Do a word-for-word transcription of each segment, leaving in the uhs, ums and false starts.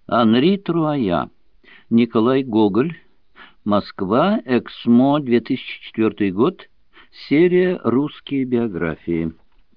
Анри Труая, Николай Гоголь, Москва, Эксмо, две тысячи четвёртый год, серия «Русские биографии».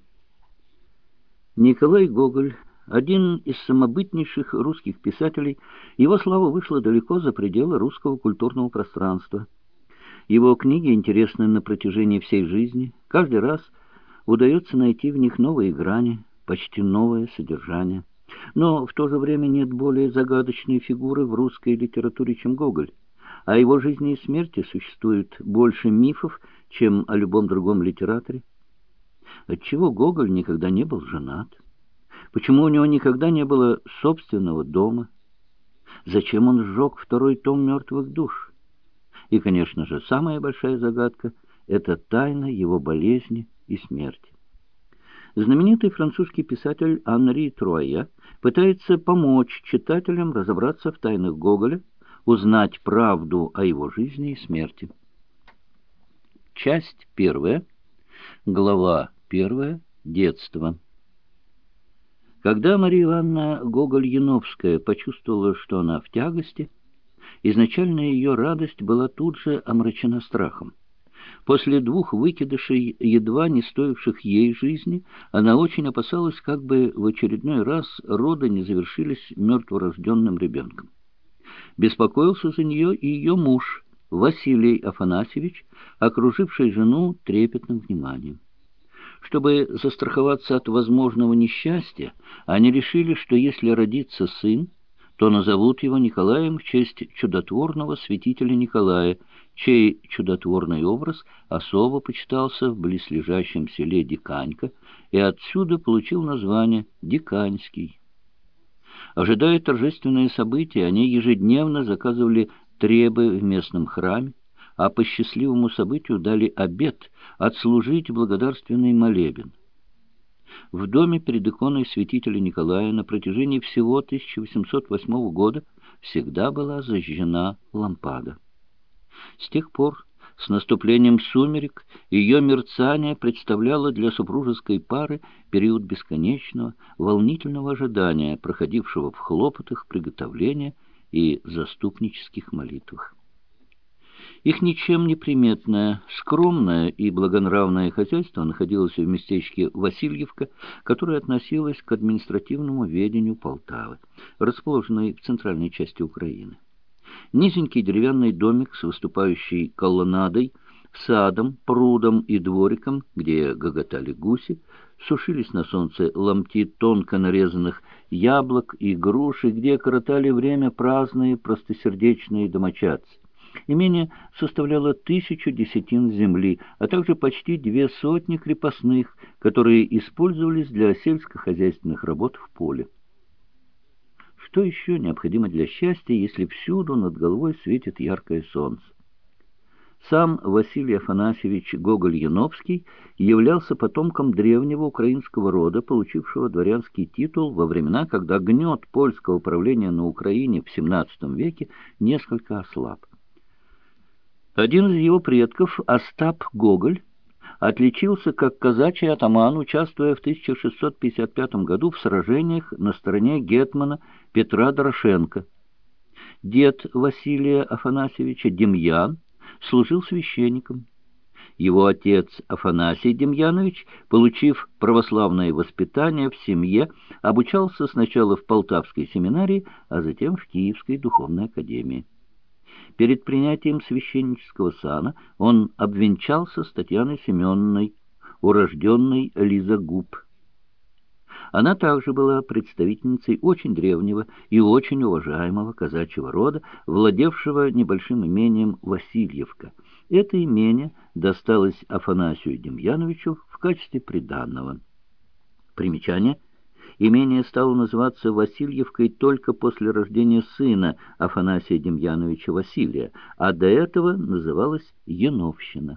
Николай Гоголь – один из самобытнейших русских писателей, его слава вышла далеко за пределы русского культурного пространства. Его книги интересны на протяжении всей жизни, каждый раз удается найти в них новые грани, почти новое содержание. Но в то же время нет более загадочной фигуры в русской литературе, чем Гоголь. О его жизни и смерти существует больше мифов, чем о любом другом литераторе. Отчего Гоголь никогда не был женат? Почему у него никогда не было собственного дома? Зачем он сжег второй том «Мертвых душ»? И, конечно же, самая большая загадка — это тайна его болезни и смерти. Знаменитый французский писатель Анри Труая пытается помочь читателям разобраться в тайнах Гоголя, узнать правду о его жизни и смерти. Часть первая, глава первая. Детство. Когда Мария Ивановна Гоголь-Яновская почувствовала, что она в тягости, изначальная ее радость была тут же омрачена страхом. После двух выкидышей, едва не стоивших ей жизни, она очень опасалась, как бы в очередной раз роды не завершились мертворожденным ребенком. Беспокоился за нее и ее муж, Василий Афанасьевич, окруживший жену трепетным вниманием. Чтобы застраховаться от возможного несчастья, они решили, что если родится сын, то назовут его Николаем в честь чудотворного святителя Николая, чей чудотворный образ особо почитался в близлежащем селе Диканька и отсюда получил название Диканьский. Ожидая торжественное событие, они ежедневно заказывали требы в местном храме, а по счастливому событию дали обет отслужить благодарственный молебен. В доме перед иконой святителя Николая на протяжении всего тысяча восемьсот восьмого года всегда была зажжена лампада. С тех пор, с наступлением сумерек, ее мерцание представляло для супружеской пары период бесконечного, волнительного ожидания, проходившего в хлопотах приготовления и заступнических молитвах. Их ничем не приметное, скромное и благонравное хозяйство находилось в местечке Васильевка, которое относилось к административному ведению Полтавы, расположенной в центральной части Украины. Низенький деревянный домик с выступающей колоннадой, садом, прудом и двориком, где гоготали гуси, сушились на солнце ломти тонко нарезанных яблок и груши, где коротали время праздные простосердечные домочадцы. Имение составляло тысячу десятин земли, а также почти две сотни крепостных, которые использовались для сельскохозяйственных работ в поле. Что еще необходимо для счастья, если всюду над головой светит яркое солнце? Сам Василий Афанасьевич Гоголь-Яновский являлся потомком древнего украинского рода, получившего дворянский титул во времена, когда гнет польского правления на Украине в семнадцатом веке несколько ослаб. Один из его предков, Остап Гоголь, отличился как казачий атаман, участвуя в тысяча шестьсот пятьдесят пятом году в сражениях на стороне гетмана Петра Дорошенко. Дед Василия Афанасьевича, Демьян, служил священником. Его отец Афанасий Демьянович, получив православное воспитание в семье, обучался сначала в Полтавской семинарии, а затем в Киевской духовной академии. Перед принятием священнического сана он обвенчался с Татьяной Семеновной, урожденной Лизагуб. Она также была представительницей очень древнего и очень уважаемого казачьего рода, владевшего небольшим имением Васильевка. Это имение досталось Афанасию Демьяновичу в качестве приданого. Примечание. Имение стало называться Васильевкой только после рождения сына Афанасия Демьяновича Василия, а до этого называлась Яновщина.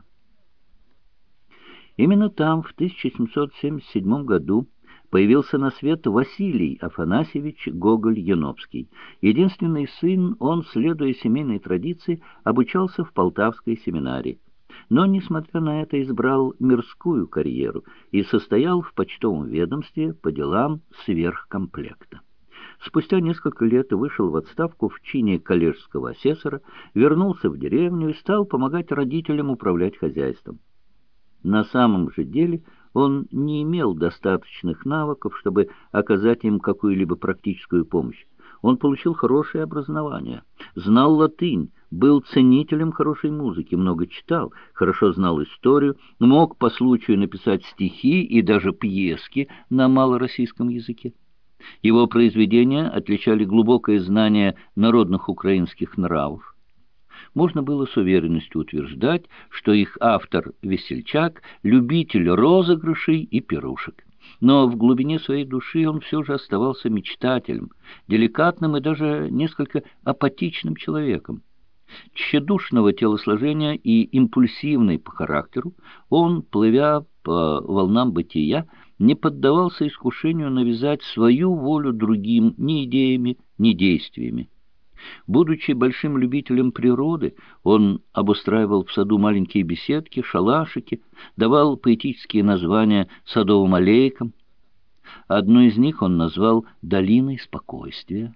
Именно там в тысяча семьсот семьдесят седьмом году появился на свет Василий Афанасьевич Гоголь-Яновский. Единственный сын, он, следуя семейной традиции, обучался в Полтавской семинарии. Но, несмотря на это, избрал мирскую карьеру и состоял в почтовом ведомстве по делам сверхкомплекта. Спустя несколько лет вышел в отставку в чине коллежского асессора, вернулся в деревню и стал помогать родителям управлять хозяйством. На самом же деле он не имел достаточных навыков, чтобы оказать им какую-либо практическую помощь. Он получил хорошее образование, знал латынь, был ценителем хорошей музыки, много читал, хорошо знал историю, мог по случаю написать стихи и даже пьески на малороссийском языке. Его произведения отличали глубокое знание народных украинских нравов. Можно было с уверенностью утверждать, что их автор — весельчак, любитель розыгрышей и пирушек. Но в глубине своей души он все же оставался мечтателем, деликатным и даже несколько апатичным человеком. Тщедушного телосложения и импульсивный по характеру, он, плывя по волнам бытия, не поддавался искушению навязать свою волю другим ни идеями, ни действиями. Будучи большим любителем природы, он обустраивал в саду маленькие беседки, шалашики, давал поэтические названия садовым аллейкам. Одну из них он назвал «Долиной спокойствия».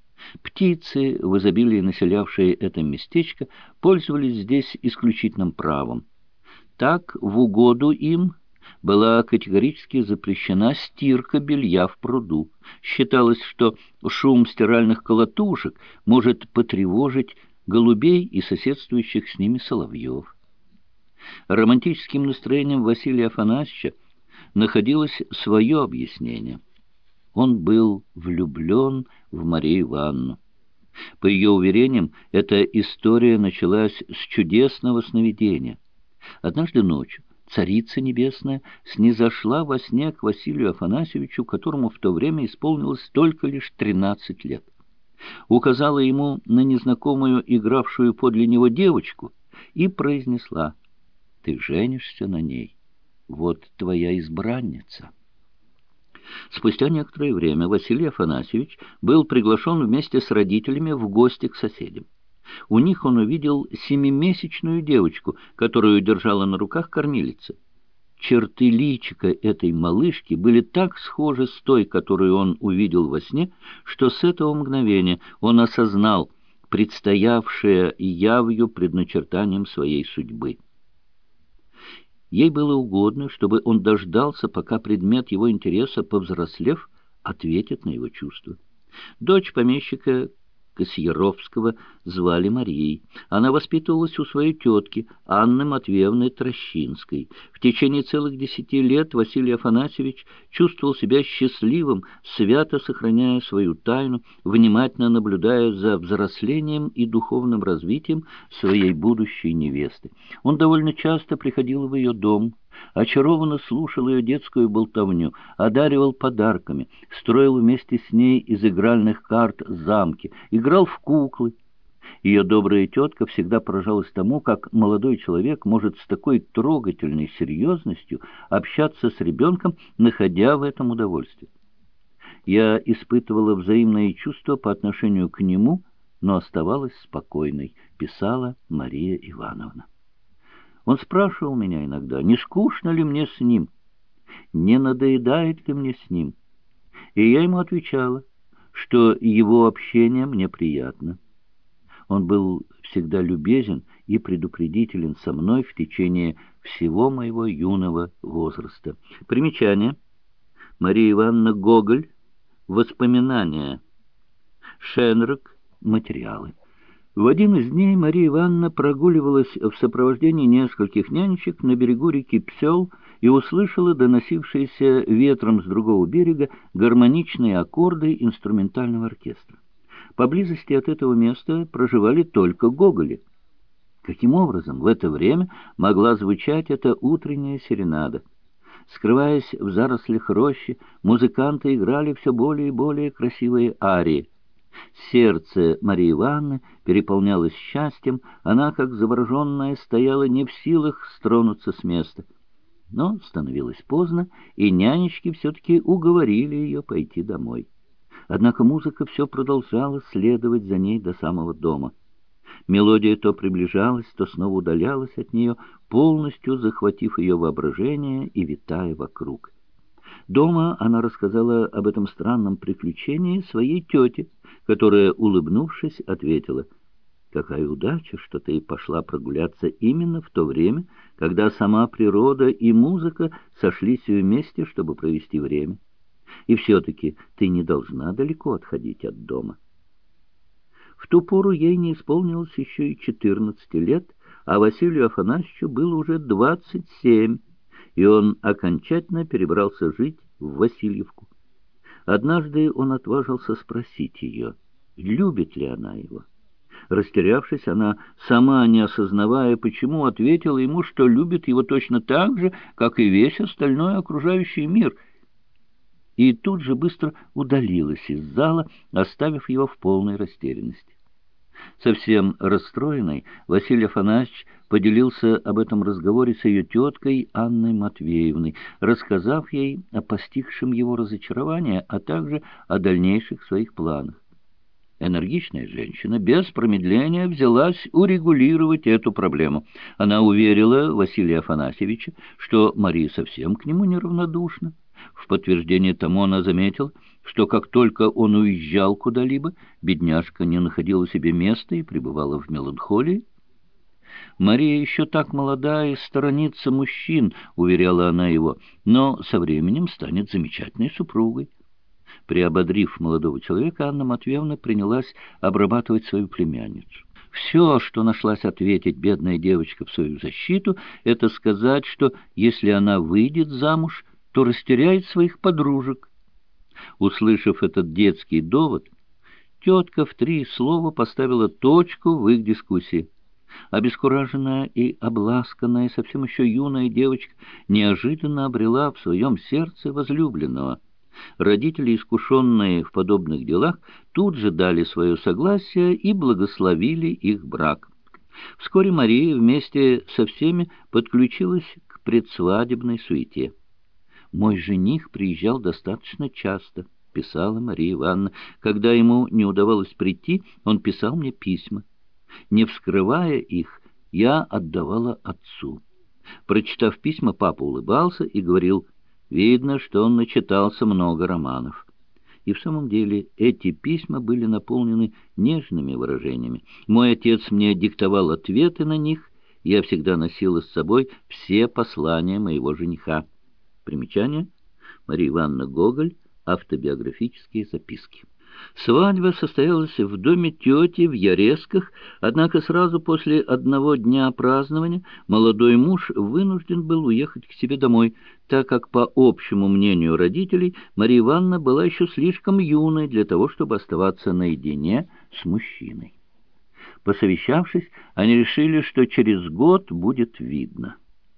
Птицы, в изобилии населявшие это местечко, пользовались здесь исключительным правом. Так, в угоду им была категорически запрещена стирка белья в пруду. Считалось, что шум стиральных колотушек может потревожить голубей и соседствующих с ними соловьев. Романтическим настроением Василия Афанасьевича находилось свое объяснение. Он был влюблен в Марию Ивановну. По ее уверениям, эта история началась с чудесного сновидения. Однажды ночью Царица Небесная снизошла во сне к Василию Афанасьевичу, которому в то время исполнилось только лишь тринадцать лет. Указала ему на незнакомую, игравшую подле него девочку, и произнесла: «Ты женишься на ней, вот твоя избранница». Спустя некоторое время Василий Афанасьевич был приглашен вместе с родителями в гости к соседям. У них он увидел семимесячную девочку, которую держала на руках кормилица. Черты личика этой малышки были так схожи с той, которую он увидел во сне, что с этого мгновения он осознал предстоявшее явью предначертанием своей судьбы. Ей было угодно, чтобы он дождался, пока предмет его интереса, повзрослев, ответит на его чувства. Дочь помещика Косьяровского звали Марией. Она воспитывалась у своей тетки Анны Матвеевны Трощинской. В течение целых десяти лет Василий Афанасьевич чувствовал себя счастливым, свято сохраняя свою тайну, внимательно наблюдая за взрослением и духовным развитием своей будущей невесты. Он довольно часто приходил в ее дом, очарованно слушал ее детскую болтовню, одаривал подарками, строил вместе с ней из игральных карт замки, играл в куклы. Ее добрая тетка всегда поражалась тому, как молодой человек может с такой трогательной серьезностью общаться с ребенком, находя в этом удовольствие. Я испытывала взаимные чувства по отношению к нему, но оставалась спокойной, писала Мария Ивановна. Он спрашивал меня иногда, не скучно ли мне с ним, не надоедает ли мне с ним. И я ему отвечала, что его общение мне приятно. Он был всегда любезен и предупредителен со мной в течение всего моего юного возраста. Примечание. Мария Ивановна Гоголь. Воспоминания. Шенрак. Материалы. В один из дней Мария Ивановна прогуливалась в сопровождении нескольких нянечек на берегу реки Псел и услышала доносившиеся ветром с другого берега гармоничные аккорды инструментального оркестра. Поблизости от этого места проживали только гоголи. Каким образом в это время могла звучать эта утренняя серенада? Скрываясь в зарослях рощи, музыканты играли все более и более красивые арии. Сердце Марии Ивановны переполнялось счастьем, она, как завороженная, стояла не в силах стронуться с места. Но становилось поздно, и нянечки все-таки уговорили ее пойти домой. Однако музыка все продолжала следовать за ней до самого дома. Мелодия то приближалась, то снова удалялась от нее, полностью захватив ее воображение и витая вокруг. Дома она рассказала об этом странном приключении своей тете, которая, улыбнувшись, ответила: «Какая удача, что ты пошла прогуляться именно в то время, когда сама природа и музыка сошлись вместе, чтобы провести время. И все-таки ты не должна далеко отходить от дома». В ту пору ей не исполнилось еще и четырнадцати лет, а Василию Афанасьевичу было уже двадцать семь, и он окончательно перебрался жить в Васильевку. Однажды он отважился спросить ее, любит ли она его. Растерявшись, она, сама не осознавая почему, ответила ему, что любит его точно так же, как и весь остальной окружающий мир, и тут же быстро удалилась из зала, оставив его в полной растерянности. Совсем расстроенный, Василий Афанасьевич поделился об этом разговоре с ее теткой Анной Матвеевной, рассказав ей о постигшем его разочаровании, а также о дальнейших своих планах. Энергичная женщина без промедления взялась урегулировать эту проблему. Она уверила Василия Афанасьевича, что Мария совсем к нему неравнодушна. В подтверждение тому она заметила, что как только он уезжал куда-либо, бедняжка не находила себе места и пребывала в меланхолии. «Мария еще так молода и сторонится мужчин», — уверяла она его, «но со временем станет замечательной супругой». Приободрив молодого человека, Анна Матвеевна принялась обрабатывать свою племянницу. Все, что нашлась ответить бедная девочка в свою защиту, это сказать, что если она выйдет замуж, то растеряет своих подружек. Услышав этот детский довод, тетка в три слова поставила точку в их дискуссии. Обескураженная и обласканная, совсем еще юная девочка неожиданно обрела в своем сердце возлюбленного. Родители, искушенные в подобных делах, тут же дали свое согласие и благословили их брак. Вскоре Мария вместе со всеми подключилась к предсвадебной суете. «Мой жених приезжал достаточно часто», — писала Мария Ивановна. «Когда ему не удавалось прийти, он писал мне письма. Не вскрывая их, я отдавала отцу. Прочитав письма, папа улыбался и говорил: видно, что он начитался много романов». И в самом деле эти письма были наполнены нежными выражениями. Мой отец мне диктовал ответы на них, я всегда носила с собой все послания моего жениха. Примечание: Мария Ивановна Гоголь, автобиографические записки. Свадьба состоялась в доме тети в Яресках, однако сразу после одного дня празднования молодой муж вынужден был уехать к себе домой, так как, по общему мнению родителей, Мария Ивановна была еще слишком юной для того, чтобы оставаться наедине с мужчиной. Посовещавшись, они решили, что через год будет видно.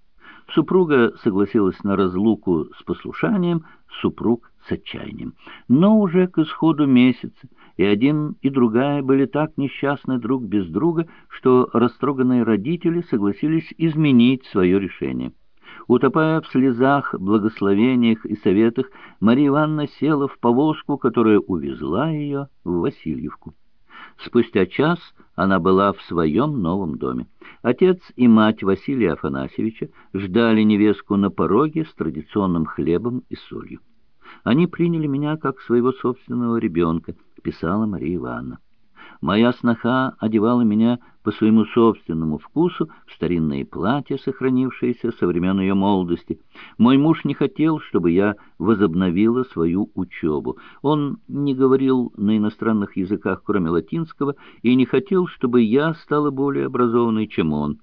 Супруга согласилась на разлуку с послушанием, супруг с отчаянием. Но уже к исходу месяца и один, и другая были так несчастны друг без друга, что растроганные родители согласились изменить свое решение. Утопая в слезах, благословениях и советах, Мария Ивановна села в повозку, которая увезла ее в Васильевку. Спустя час она была в своем новом доме. Отец и мать Василия Афанасьевича ждали невестку на пороге с традиционным хлебом и солью. «Они приняли меня как своего собственного ребенка», — писала Мария Ивановна. «Моя сноха одевала меня по своему собственному вкусу в старинные платья, сохранившиеся со времен ее молодости. Мой муж не хотел, чтобы я возобновила свою учебу. Он не говорил на иностранных языках, кроме латинского, и не хотел, чтобы я стала более образованной, чем он.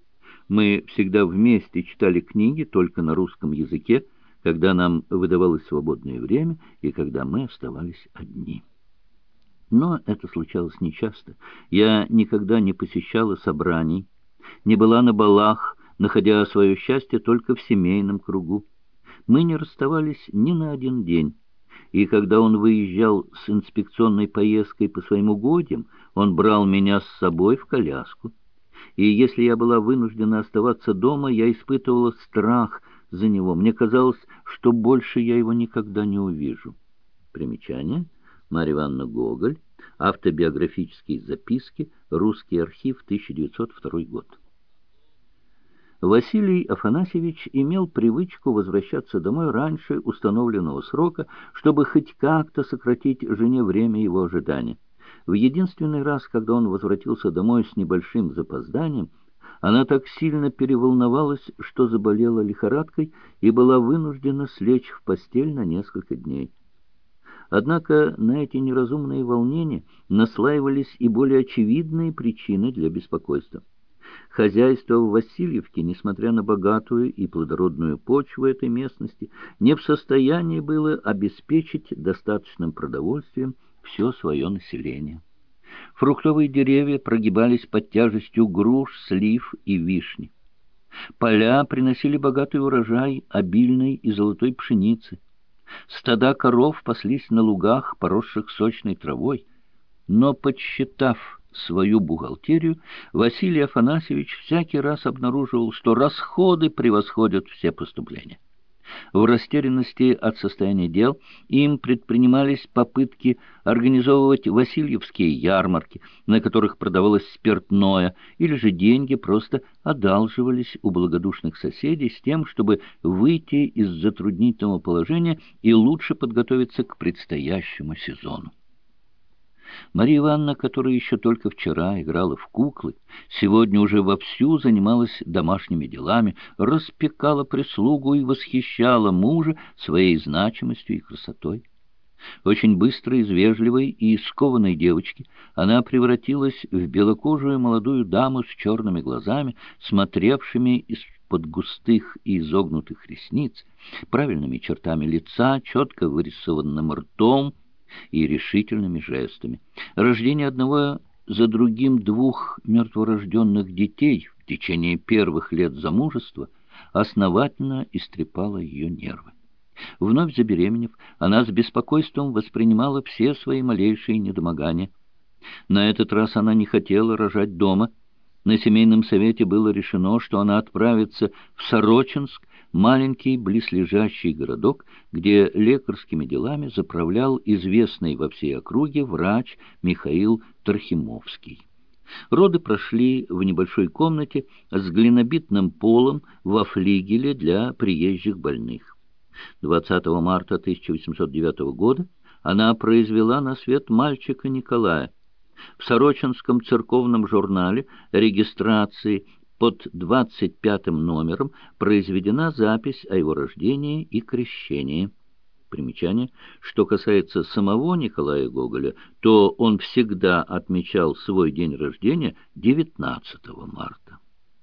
Мы всегда вместе читали книги только на русском языке, когда нам выдавалось свободное время и когда мы оставались одни. Но это случалось нечасто. Я никогда не посещала собраний, не была на балах, находя свое счастье только в семейном кругу. Мы не расставались ни на один день, и когда он выезжал с инспекционной поездкой по своим угодьям, он брал меня с собой в коляску. И если я была вынуждена оставаться дома, я испытывала страх за него. Мне казалось, что больше я его никогда не увижу. Примечание: Марья Ивановна Гоголь, автобиографические записки, Русский архив, тысяча девятьсот второй год. Василий Афанасьевич имел привычку возвращаться домой раньше установленного срока, чтобы хоть как-то сократить жене время его ожидания. В единственный раз, когда он возвратился домой с небольшим запозданием, она так сильно переволновалась, что заболела лихорадкой и была вынуждена слечь в постель на несколько дней. Однако на эти неразумные волнения наслаивались и более очевидные причины для беспокойства. Хозяйство в Васильевке, несмотря на богатую и плодородную почву этой местности, не в состоянии было обеспечить достаточным продовольствием все свое население. Фруктовые деревья прогибались под тяжестью груш, слив и вишни. Поля приносили богатый урожай обильной и золотой пшеницы. Стада коров паслись на лугах, поросших сочной травой. Но, подсчитав свою бухгалтерию, Василий Афанасьевич всякий раз обнаруживал, что расходы превосходят все поступления. В растерянности от состояния дел им предпринимались попытки организовывать васильевские ярмарки, на которых продавалось спиртное, или же деньги просто одалживались у благодушных соседей с тем, чтобы выйти из затруднительного положения и лучше подготовиться к предстоящему сезону. Марья Ивановна, которая еще только вчера играла в куклы, сегодня уже вовсю занималась домашними делами, распекала прислугу и восхищала мужа своей значимостью и красотой. Очень быстро из вежливой и скованной девочки она превратилась в белокожую молодую даму с черными глазами, смотревшими из-под густых и изогнутых ресниц, правильными чертами лица, четко вырисованным ртом и решительными жестами. Рождение одного за другим двух мертворожденных детей в течение первых лет замужества основательно истрепало ее нервы. Вновь забеременев, она с беспокойством воспринимала все свои малейшие недомогания. На этот раз она не хотела рожать дома. На семейном совете было решено, что она отправится в Сорочинск, маленький близлежащий городок, где лекарскими делами заправлял известный во всей округе врач Михаил Трохимовский. Роды прошли в небольшой комнате с глинобитным полом во флигеле для приезжих больных. двадцатого марта тысяча восемьсот девятого года она произвела на свет мальчика Николая. В Сорочинском церковном журнале регистрации под двадцать пятым номером произведена запись о его рождении и крещении. Примечание: что касается самого Николая Гоголя, то он всегда отмечал свой день рождения девятнадцатого марта.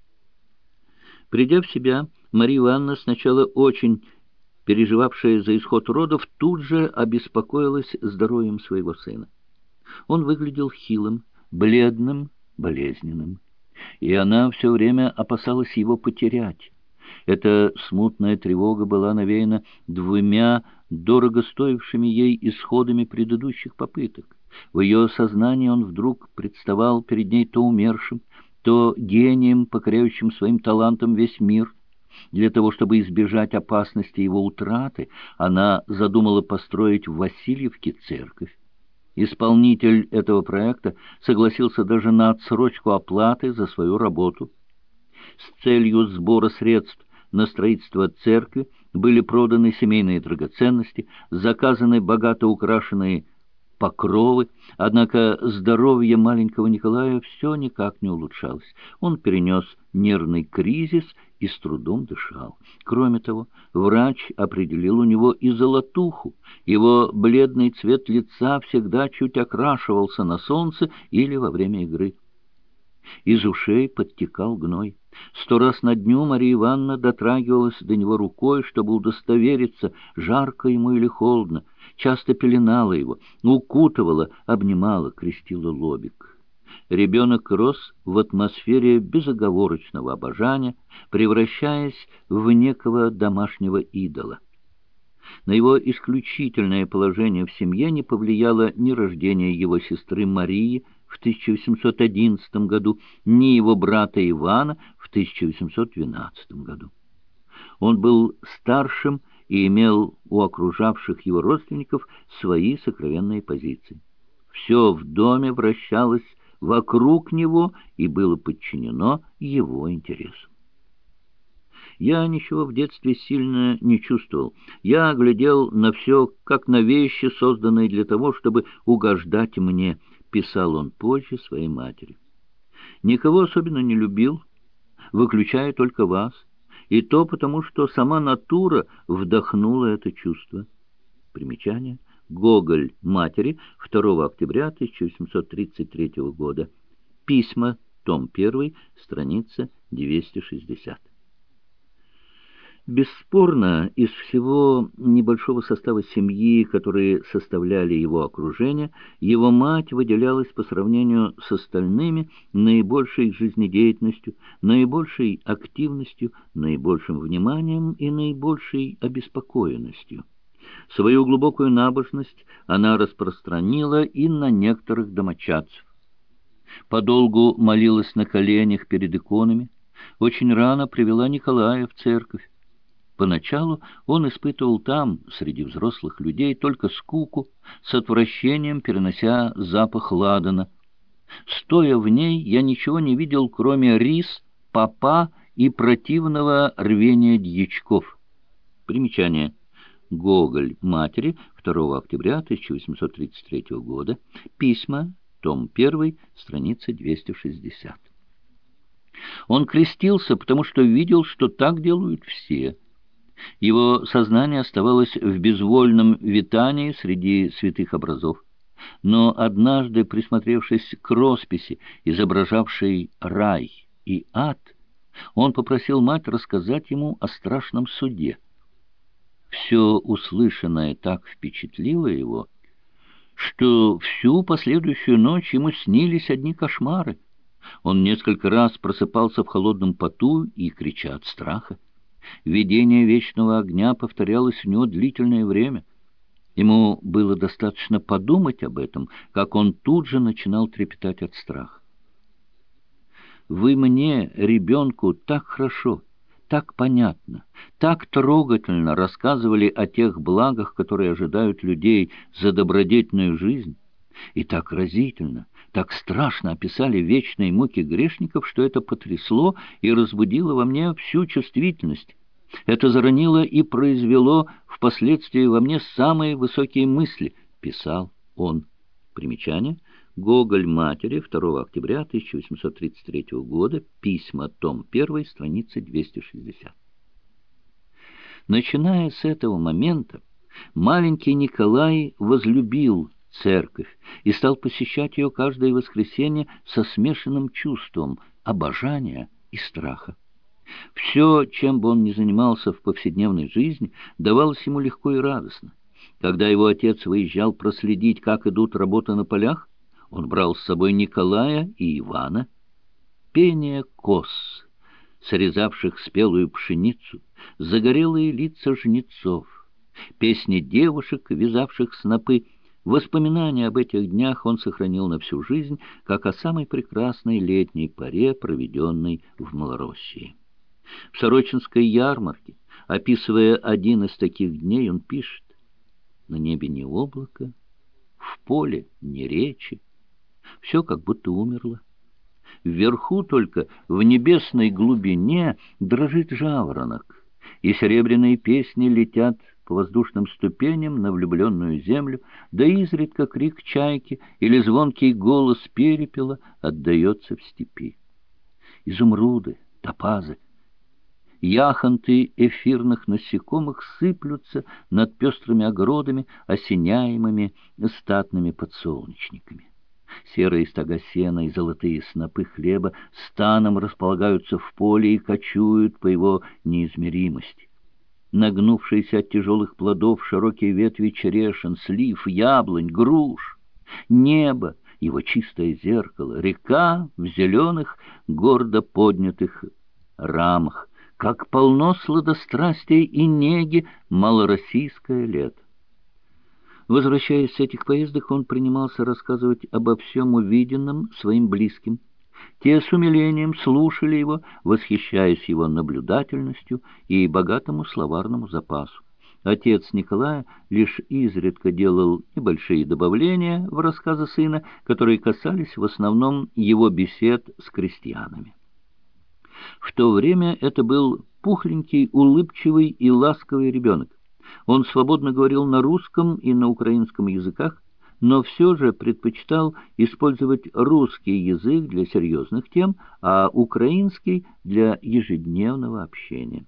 Придя в себя, Марья Ивановна, сначала очень переживавшая за исход родов, тут же обеспокоилась здоровьем своего сына. Он выглядел хилым, бледным, болезненным, и она все время опасалась его потерять. Эта смутная тревога была навеяна двумя дорого стоившими ей исходами предыдущих попыток. В ее сознании он вдруг представал перед ней то умершим, то гением, покоряющим своим талантом весь мир. Для того, чтобы избежать опасности его утраты, она задумала построить в Васильевке церковь. Исполнитель этого проекта согласился даже на отсрочку оплаты за свою работу. С целью сбора средств на строительство церкви были проданы семейные драгоценности, заказаны богато украшенные покровы, однако здоровье маленького Николая все никак не улучшалось. Он перенес нервный кризис и с трудом дышал. Кроме того, врач определил у него и золотуху. Его бледный цвет лица всегда чуть окрашивался на солнце или во время игры. Из ушей подтекал гной. Сто раз на дню Марья Ивановна дотрагивалась до него рукой, чтобы удостовериться, жарко ему или холодно, часто пеленала его, укутывала, обнимала, крестила лобик. Ребенок рос в атмосфере безоговорочного обожания, превращаясь в некого домашнего идола. На его исключительное положение в семье не повлияло ни рождение его сестры Марии в тысяча восемьсот одиннадцатом году, ни его брата Ивана в тысяча восемьсот двенадцатом году. Он был старшим и имел у окружавших его родственников свои сокровенные позиции. Все в доме вращалось вокруг него и было подчинено его интересам. Я ничего в детстве сильно не чувствовал. Я глядел на все, как на вещи, созданные для того, чтобы угождать мне, писал он позже своей матери. Никого особенно не любил, выключая только вас, и то потому, что сама натура вдохнула это чувство. Примечание. Гоголь матери, второго октября тысяча восемьсот тридцать третьего года. Письма, том первый, страница двести шестьдесят. Бесспорно, из всего небольшого состава семьи, которые составляли его окружение, его мать выделялась по сравнению с остальными наибольшей жизнедеятельностью, наибольшей активностью, наибольшим вниманием и наибольшей обеспокоенностью. Свою глубокую набожность она распространила и на некоторых домочадцев. Подолгу молилась на коленях перед иконами, очень рано привела Николая в церковь. Поначалу он испытывал там, среди взрослых людей, только скуку, с отвращением перенося запах ладана. Стоя в ней, я ничего не видел, кроме рис, попа и противного рвения дьячков. Примечание. Гоголь матери, второго октября тысяча восемьсот тридцать третьего года. Письма, том первый, страница двести шестьдесят. Он крестился, потому что видел, что так делают все. Его сознание оставалось в безвольном витании среди святых образов. Но однажды, присмотревшись к росписи, изображавшей рай и ад, он попросил мать рассказать ему о страшном суде. Все услышанное так впечатлило его, что всю последующую ночь ему снились одни кошмары. Он несколько раз просыпался в холодном поту и крича от страха. Видение вечного огня повторялось у него длительное время. Ему было достаточно подумать об этом, как он тут же начинал трепетать от страха. «Вы мне, ребенку, так хорошо, так понятно, так трогательно рассказывали о тех благах, которые ожидают людей за добродетельную жизнь, и так разительно, так страшно описали вечные муки грешников, что это потрясло и разбудило во мне всю чувствительность. Это заронило и произвело впоследствии во мне самые высокие мысли», — писал он. Примечание. Гоголь матери, второго октября тысяча восемьсот тридцать третьего года. Письма, том первый, страница двести шестьдесят. Начиная с этого момента, маленький Николай возлюбил церковь и стал посещать ее каждое воскресенье со смешанным чувством обожания и страха. Все, чем бы он ни занимался в повседневной жизни, давалось ему легко и радостно. Когда его отец выезжал проследить, как идут работы на полях, он брал с собой Николая и Ивана. Пение коз, срезавших спелую пшеницу, загорелые лица жнецов, песни девушек, вязавших снопы, воспоминания об этих днях он сохранил на всю жизнь, как о самой прекрасной летней поре, проведенной в Малороссии. В Сорочинской ярмарке, описывая один из таких дней, он пишет: «На небе ни облака, в поле ни речи, все как будто умерло. Вверху только в небесной глубине дрожит жаворонок, и серебряные песни летят по воздушным ступеням на влюбленную землю, да изредка крик чайки или звонкий голос перепела отдается в степи. Изумруды, топазы, яхонты эфирных насекомых сыплются над пестрыми огородами, осеняемыми статными подсолнечниками. Серые стога сена и золотые снопы хлеба станом располагаются в поле и кочуют по его неизмеримости. Нагнувшиеся от тяжелых плодов широкие ветви черешин, слив, яблонь, груш, небо, его чистое зеркало, река в зеленых, гордо поднятых рамах, как полно сладострастия и неги малороссийское лето. Возвращаясь с этих поездок, он принимался рассказывать обо всем увиденном своим близким. Те с умилением слушали его, восхищаясь его наблюдательностью и богатому словарному запасу. Отец Николая лишь изредка делал небольшие добавления в рассказы сына, которые касались в основном его бесед с крестьянами. В то время это был пухленький, улыбчивый и ласковый ребенок. Он свободно говорил на русском и на украинском языках, но все же предпочитал использовать русский язык для серьезных тем, а украинский для ежедневного общения.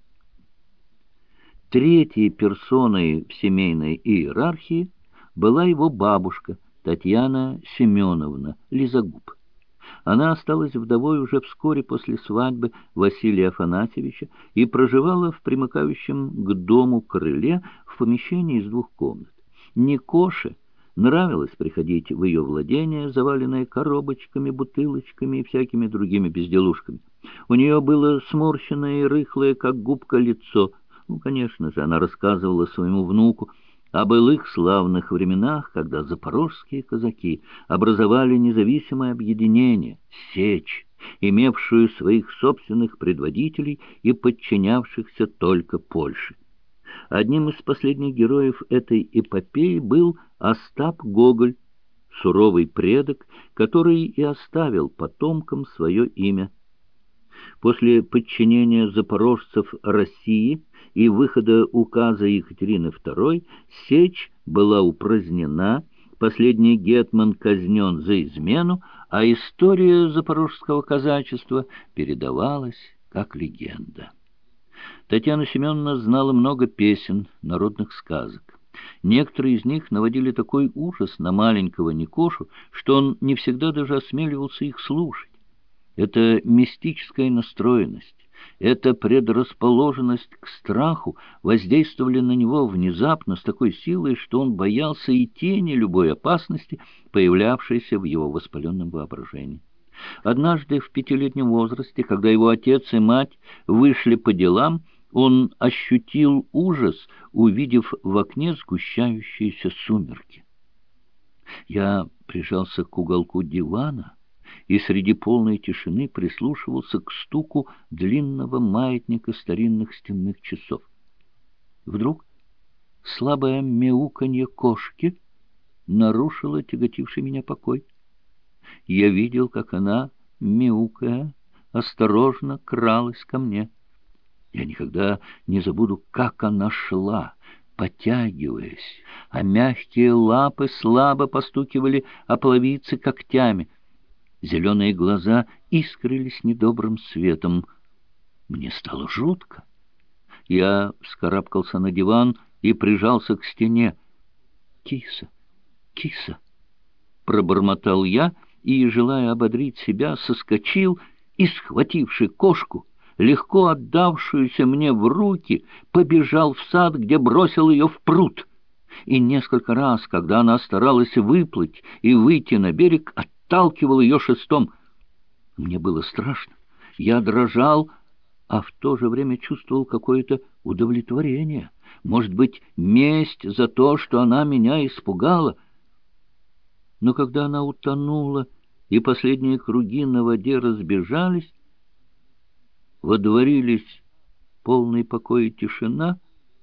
Третьей персоной в семейной иерархии была его бабушка Татьяна Семеновна Лизагуб. Она осталась вдовой уже вскоре после свадьбы Василия Афанасьевича и проживала в примыкающем к дому крыле в помещении из двух комнат. Никоше нравилось приходить в ее владение, заваленное коробочками, бутылочками и всякими другими безделушками. У нее было сморщенное и рыхлое, как губка, лицо. Ну, конечно же, она рассказывала своему внуку о былых славных временах, когда запорожские казаки образовали независимое объединение — Сечь, имевшую своих собственных предводителей и подчинявшихся только Польше. Одним из последних героев этой эпопеи был Остап Гоголь, суровый предок, который и оставил потомкам свое имя. После подчинения запорожцев России и выхода указа Екатерины второй Сечь была упразднена, последний гетман казнен за измену, а история запорожского казачества передавалась как легенда. Татьяна Семеновна знала много песен, народных сказок. Некоторые из них наводили такой ужас на маленького Никошу, что он не всегда даже осмеливался их слушать. Эта мистическая настроенность, эта предрасположенность к страху воздействовали на него внезапно с такой силой, что он боялся и тени любой опасности, появлявшейся в его воспаленном воображении. Однажды в пятилетнем возрасте, когда его отец и мать вышли по делам, он ощутил ужас, увидев в окне сгущающиеся сумерки. Я прижался к уголку дивана и среди полной тишины прислушивался к стуку длинного маятника старинных стенных часов. Вдруг слабое мяуканье кошки нарушило тяготивший меня покой. Я видел, как она, мяукая, осторожно кралась ко мне. Я никогда не забуду, как она шла, потягиваясь, а мягкие лапы слабо постукивали о половице когтями. Зеленые глаза искрились недобрым светом. Мне стало жутко. Я вскарабкался на диван и прижался к стене. «Киса, киса!» — пробормотал я и, желая ободрить себя, соскочил и, схвативши кошку, легко отдавшуюся мне в руки, побежал в сад, где бросил ее в пруд. И несколько раз, когда она старалась выплыть и выйти на берег, отталкивал ее шестом. Мне было страшно. Я дрожал, а в то же время чувствовал какое-то удовлетворение. Может быть, месть за то, что она меня испугала. Но когда она утонула, и последние круги на воде разбежались, водворились полный покой и тишина,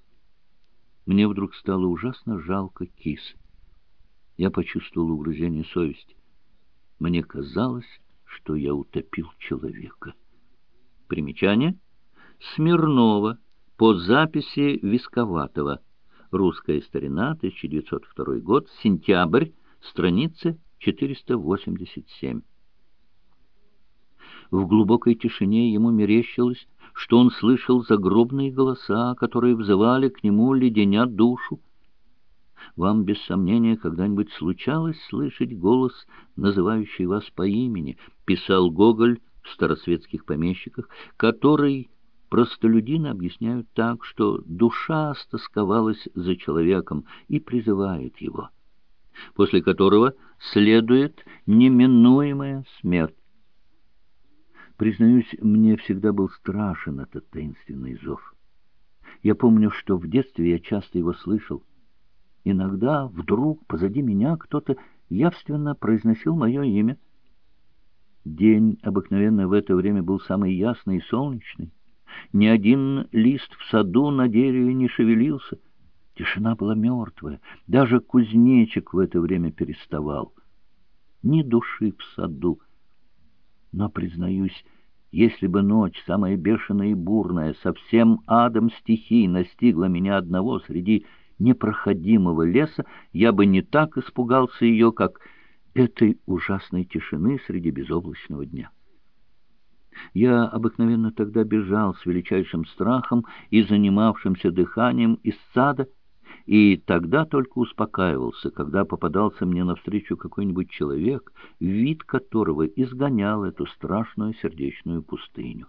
мне вдруг стало ужасно жалко кисы. Я почувствовал угрызение совести. Мне казалось, что я утопил человека. Примечание. Смирнова по записи Висковатова. Русская старина, тысяча девятьсот второй год, сентябрь, страница четыреста восемьдесят семь. В глубокой тишине ему мерещилось, что он слышал загробные голоса, которые взывали к нему, леденя душу. Вам, без сомнения, когда-нибудь случалось слышать голос, называющий вас по имени, писал Гоголь в «Старосветских помещиках», который простолюдины объясняют так, что душа стосковалась за человеком и призывает его, после которого следует неминуемая смерть. Признаюсь, мне всегда был страшен этот таинственный зов. Я помню, что в детстве я часто его слышал. Иногда вдруг позади меня кто-то явственно произносил мое имя. День обыкновенно в это время был самый ясный и солнечный. Ни один лист в саду на дереве не шевелился. Тишина была мертвая. Даже кузнечик в это время переставал. Ни души в саду. Но, признаюсь, Если бы ночь, самая бешеная и бурная, со всем адом стихий настигла меня одного среди непроходимого леса, я бы не так испугался ее, как этой ужасной тишины среди безоблачного дня. Я обыкновенно тогда бежал с величайшим страхом и занимавшимся дыханием из сада, и тогда только успокаивался, когда попадался мне навстречу какой-нибудь человек, вид которого изгонял эту страшную сердечную пустыню.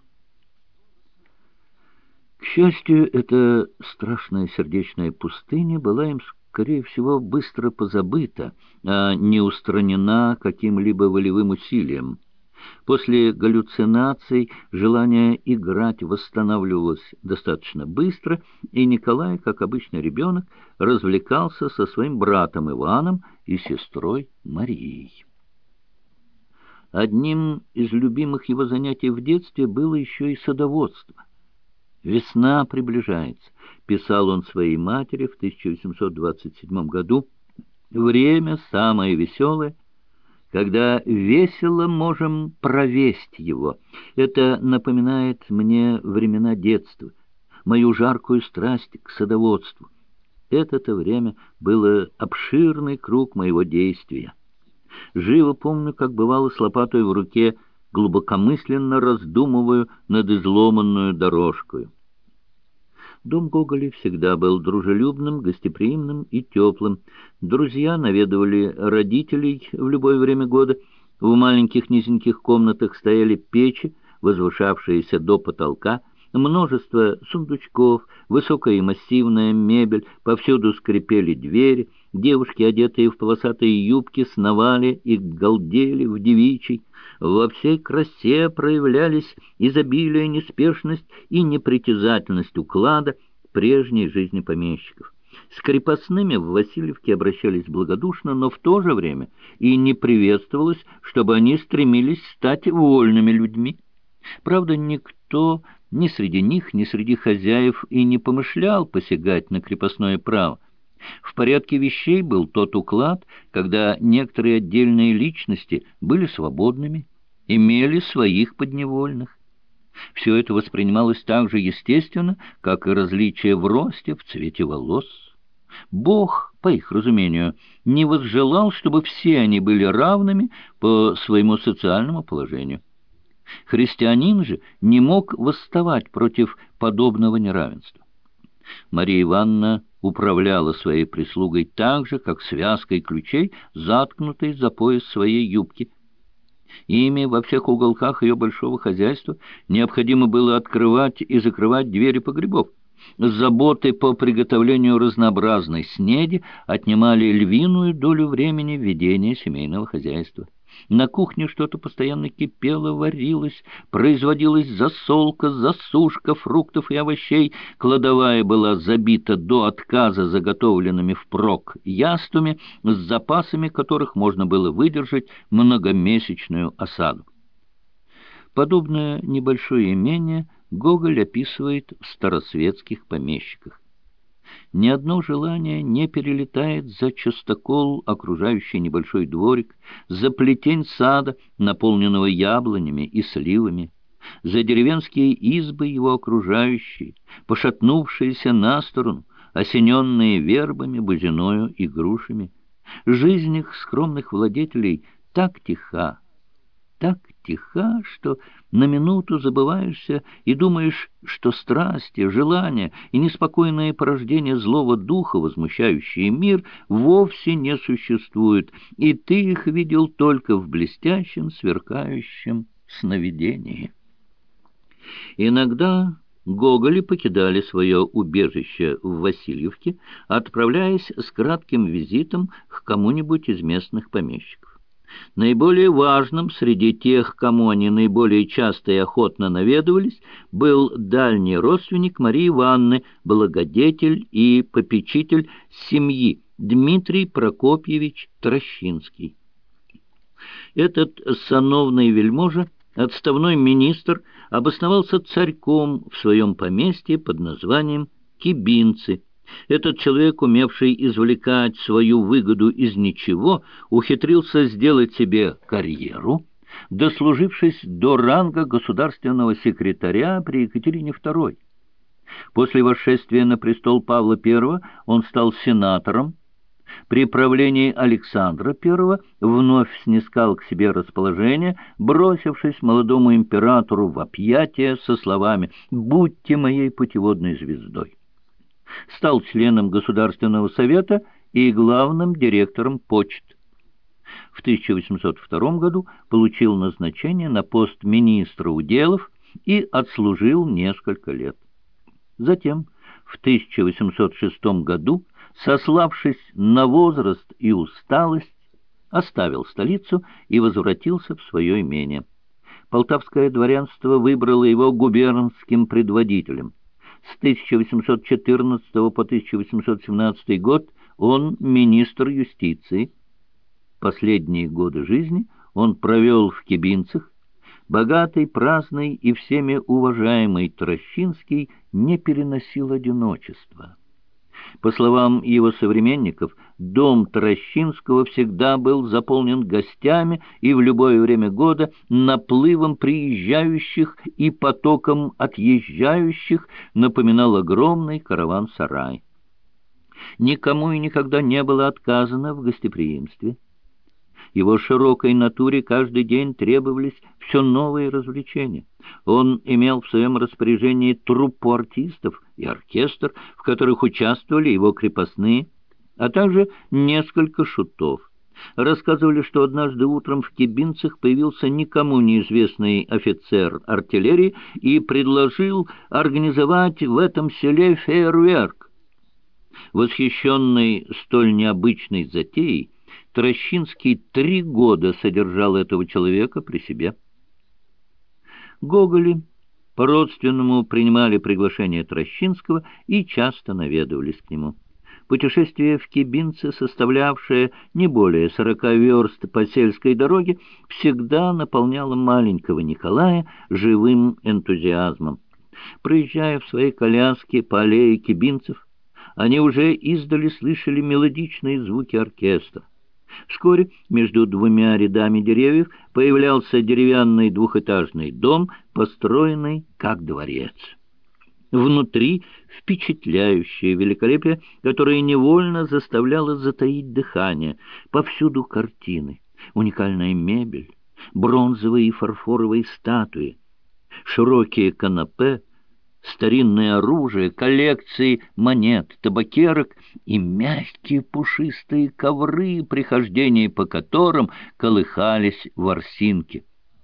К счастью, эта страшная сердечная пустыня была им, скорее всего, быстро позабыта, а не устранена каким-либо волевым усилием. После галлюцинаций желание играть восстанавливалось достаточно быстро, и Николай, как обычный ребенок, развлекался со своим братом Иваном и сестрой Марией. Одним из любимых его занятий в детстве было еще и садоводство. «Весна приближается», — писал он своей матери в тысяча восемьсот двадцать седьмом году, — «время самое веселое, когда весело можем провесть его. Это напоминает мне времена детства, мою жаркую страсть к садоводству. Это-то время было обширный круг моего действия. Живо помню, как бывало с лопатой в руке, глубокомысленно раздумываю над изломанную дорожкою». Дом Гоголя всегда был дружелюбным, гостеприимным и теплым. Друзья наведывали родителей в любое время года. В маленьких низеньких комнатах стояли печи, возвышавшиеся до потолка, множество сундучков, высокая и массивная мебель, повсюду скрипели двери, девушки, одетые в полосатые юбки, сновали и галдели в девичьей. Во всей красе проявлялись изобилие, неспешность и непритязательность уклада прежней жизни помещиков. С крепостными в Васильевке обращались благодушно, но в то же время и не приветствовалось, чтобы они стремились стать вольными людьми. Правда, никто ни среди них, ни среди хозяев и не помышлял посягать на крепостное право. В порядке вещей был тот уклад, когда некоторые отдельные личности были свободными, имели своих подневольных. Все это воспринималось так же естественно, как и различия в росте, в цвете волос. Бог, по их разумению, не возжелал, чтобы все они были равными по своему социальному положению. Христианин же не мог восставать против подобного неравенства. Мария Ивановна управляла своей прислугой так же, как связкой ключей, заткнутой за пояс своей юбки. Ими во всех уголках ее большого хозяйства необходимо было открывать и закрывать двери погребов. Заботы по приготовлению разнообразной снеди отнимали львиную долю времени ведения семейного хозяйства. На кухне что-то постоянно кипело, варилось, производилась засолка, засушка фруктов и овощей, кладовая была забита до отказа заготовленными впрок яствами, с запасами которых можно было выдержать многомесячную осаду. Подобное небольшое имение Гоголь описывает в старосветских помещиках. Ни одно желание не перелетает за частокол, окружающий небольшой дворик, за плетень сада, наполненного яблонями и сливами, за деревенские избы его окружающие, пошатнувшиеся на сторону, осененные вербами, бузиною и грушами. Жизнь их скромных владетелей так тиха, так тиха, что на минуту забываешься и думаешь, что страсти, желания и неспокойные порождения злого духа, возмущающие мир, вовсе не существуют, и ты их видел только в блестящем, сверкающем сновидении. Иногда Гоголи покидали свое убежище в Васильевке, отправляясь с кратким визитом к кому-нибудь из местных помещиков. Наиболее важным среди тех, кому они наиболее часто и охотно наведывались, был дальний родственник Марии Ивановны, благодетель и попечитель семьи Дмитрий Прокопьевич Трощинский. Этот сановный вельможа, отставной министр, обосновался царьком в своем поместье под названием Кибинцы. Этот человек, умевший извлекать свою выгоду из ничего, ухитрился сделать себе карьеру, дослужившись до ранга государственного секретаря при Екатерине второй. После восшествия на престол Павла Первого он стал сенатором. При правлении Александра Первого вновь снискал к себе расположение, бросившись молодому императору в объятия со словами «Будьте моей путеводной звездой». Стал членом Государственного совета и главным директором почт. В тысяча восемьсот втором году получил назначение на пост министра уделов и отслужил несколько лет. Затем, в тысяча восемьсот шестом году, сославшись на возраст и усталость, оставил столицу и возвратился в свое имение. Полтавское дворянство выбрало его губернским предводителем. С тысяча восемьсот четырнадцатого по тысяча восемьсот семнадцатый год он министр юстиции. Последние годы жизни он провел в Кибинцах. Богатый, праздный и всеми уважаемый Трощинский не переносил одиночества. По словам его современников, дом Трощинского всегда был заполнен гостями и в любое время года наплывом приезжающих и потоком отъезжающих напоминал огромный караван-сарай. Никому и никогда не было отказано в гостеприимстве. Его широкой натуре каждый день требовались все новые развлечения. Он имел в своем распоряжении труппу артистов и оркестр, в которых участвовали его крепостные, а также несколько шутов. Рассказывали, что однажды утром в Кибинцах появился никому неизвестный офицер артиллерии и предложил организовать в этом селе фейерверк. Восхищенный столь необычной затеей, Трощинский три года содержал этого человека при себе. Гоголи по-родственному принимали приглашение Трощинского и часто наведывались к нему. Путешествие в Кибинцы, составлявшее не более сорока верст по сельской дороге, всегда наполняло маленького Николая живым энтузиазмом. Проезжая в своей коляске по аллее Кибинцев, они уже издали слышали мелодичные звуки оркестра. Вскоре между двумя рядами деревьев появлялся деревянный двухэтажный дом, построенный как дворец. Внутри впечатляющее великолепие, которое невольно заставляло затаить дыхание. Повсюду картины, уникальная мебель, бронзовые и фарфоровые статуи, широкие канапе, старинное оружие, коллекции монет, табакерок и мягкие пушистые ковры, прихождения по которым колыхались ворсинки.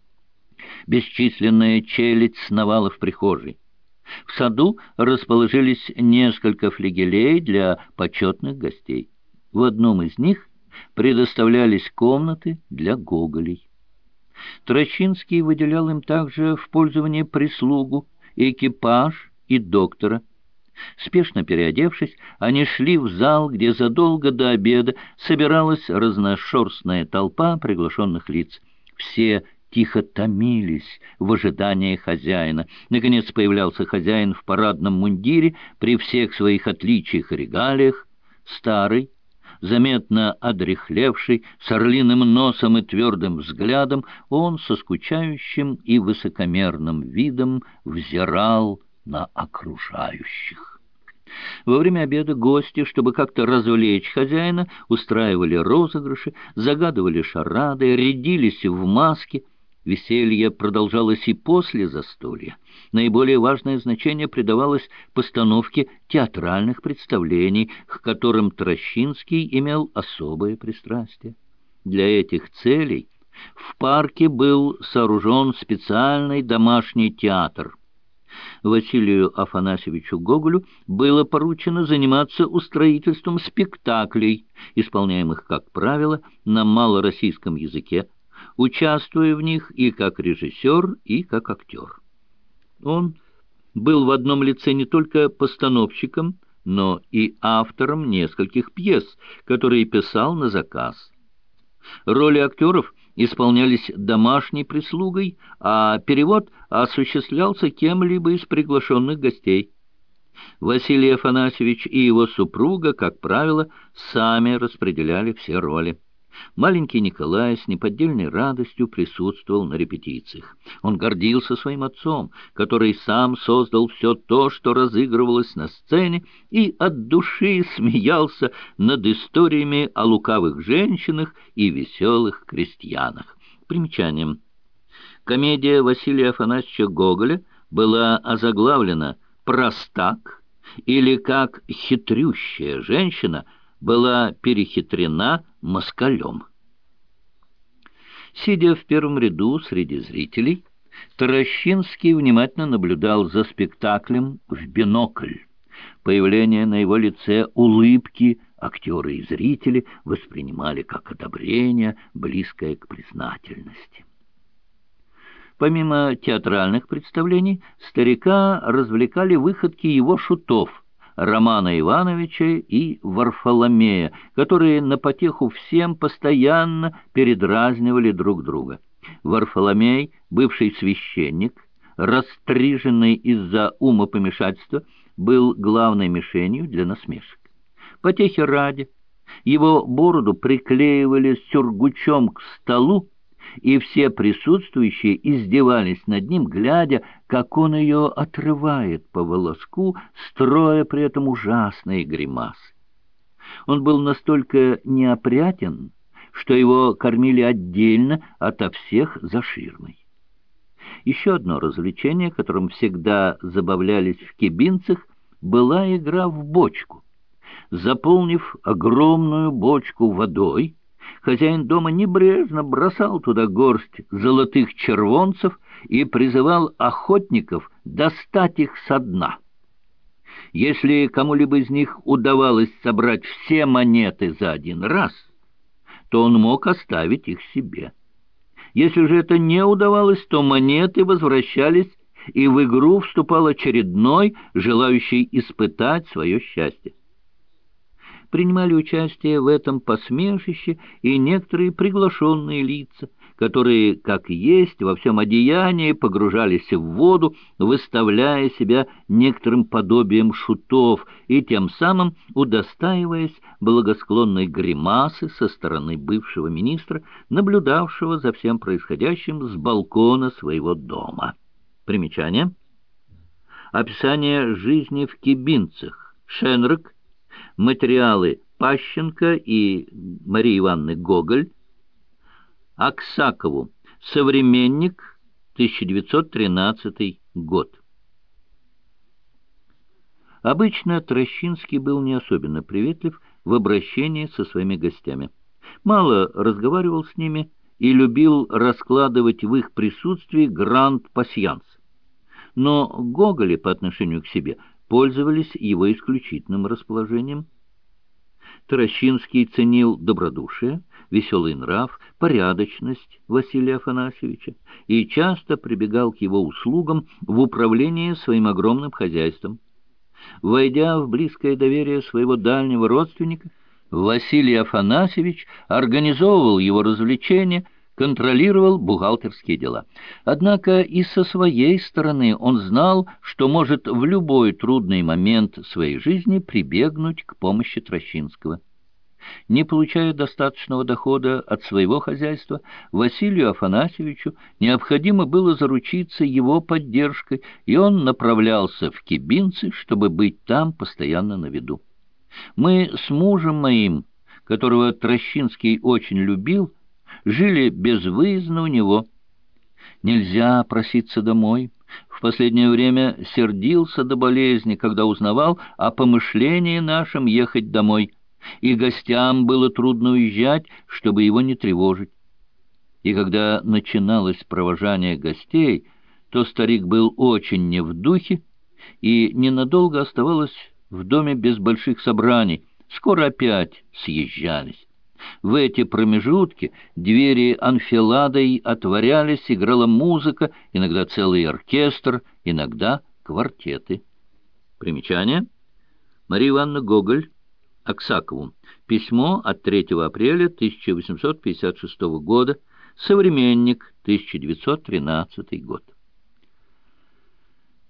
Бесчисленная челядь сновала в прихожей. В саду расположились несколько флигелей для почетных гостей. В одном из них предоставлялись комнаты для гоголей. Трощинский выделял им также в пользование прислугу, экипаж и доктора. Спешно переодевшись, они шли в зал, где задолго до обеда собиралась разношерстная толпа приглашенных лиц. Все тихо томились в ожидании хозяина. Наконец появлялся хозяин в парадном мундире, при всех своих отличиях и регалиях, старый, заметно одряхлевший, с орлиным носом и твердым взглядом, он со скучающим и высокомерным видом взирал на окружающих. Во время обеда гости, чтобы как-то развлечь хозяина, устраивали розыгрыши, загадывали шарады, рядились в маски. Веселье продолжалось и после застолья. Наиболее важное значение придавалось постановке театральных представлений, к которым Трощинский имел особое пристрастие. Для этих целей в парке был сооружен специальный домашний театр. Василию Афанасьевичу Гоголю было поручено заниматься устроительством спектаклей, исполняемых, как правило, на малороссийском языке, участвуя в них и как режиссер, и как актер. Он был в одном лице не только постановщиком, но и автором нескольких пьес, которые писал на заказ. Роли актеров исполнялись домашней прислугой, а перевод осуществлялся кем-либо из приглашенных гостей. Василий Афанасьевич и его супруга, как правило, сами распределяли все роли. Маленький Николай с неподдельной радостью присутствовал на репетициях. Он гордился своим отцом, который сам создал все то, что разыгрывалось на сцене, и от души смеялся над историями о лукавых женщинах и веселых крестьянах. Примечанием. Комедия Василия Афанасьевича Гоголя была озаглавлена «Простак» или «Как хитрющая женщина была перехитрена москалем». Сидя в первом ряду среди зрителей, Таращинский внимательно наблюдал за спектаклем в бинокль. Появление на его лице улыбки актеры и зрители воспринимали как одобрение, близкое к признательности. Помимо театральных представлений, старика развлекали выходки его шутов Романа Ивановича и Варфоломея, которые на потеху всем постоянно передразнивали друг друга. Варфоломей, бывший священник, расстриженный из-за умопомешательства, был главной мишенью для насмешек. Потехи ради, его бороду приклеивали сюргучом к столу, и все присутствующие издевались над ним, глядя, как он ее отрывает по волоску, строя при этом ужасные гримасы. Он был настолько неопрятен, что его кормили отдельно ото всех за ширмой. Еще одно развлечение, которым всегда забавлялись в кибинцах, была игра в бочку. Заполнив огромную бочку водой, хозяин дома небрежно бросал туда горсть золотых червонцев и призывал охотников достать их со дна. Если кому-либо из них удавалось собрать все монеты за один раз, то он мог оставить их себе. Если же это не удавалось, то монеты возвращались, и в игру вступал очередной, желающий испытать свое счастье. Принимали участие в этом посмешище и некоторые приглашенные лица, которые, как есть, во всем одеянии погружались в воду, выставляя себя некоторым подобием шутов и тем самым удостаиваясь благосклонной гримасы со стороны бывшего министра, наблюдавшего за всем происходящим с балкона своего дома. Примечание. Описание жизни в кибинцах. Шенрак. Материалы Пащенко и Марии Ивановны Гоголь. Аксакову. Современник. тысяча девятьсот тринадцатый год. Обычно Таращинский был не особенно приветлив в обращении со своими гостями. Мало разговаривал с ними и любил раскладывать в их присутствии гранд-пасьянс. Но Гоголи по отношению к себе пользовались его исключительным расположением. Таращинский ценил добродушие, веселый нрав, порядочность Василия Афанасьевича и часто прибегал к его услугам в управлении своим огромным хозяйством. Войдя в близкое доверие своего дальнего родственника, Василий Афанасьевич организовывал его развлечения, контролировал бухгалтерские дела. Однако и со своей стороны он знал, что может в любой трудный момент своей жизни прибегнуть к помощи Таращинского. Не получая достаточного дохода от своего хозяйства, Василию Афанасьевичу необходимо было заручиться его поддержкой, и он направлялся в Кибинцы, чтобы быть там постоянно на виду. Мы с мужем моим, которого Таращинский очень любил, жили безвыездно у него. Нельзя проситься домой. В последнее время сердился до болезни, когда узнавал о помышлении нашем ехать домой, и гостям было трудно уезжать, чтобы его не тревожить. И когда начиналось провожание гостей, то старик был очень не в духе, и ненадолго оставалось в доме без больших собраний, скоро опять съезжались. В эти промежутки двери анфиладой отворялись, играла музыка, иногда целый оркестр, иногда квартеты. Примечание. Мария Ивановна Гоголь Аксакову. Письмо от третьего апреля тысяча восемьсот пятьдесят шестого года. Современник. тысяча девятьсот тринадцатый год.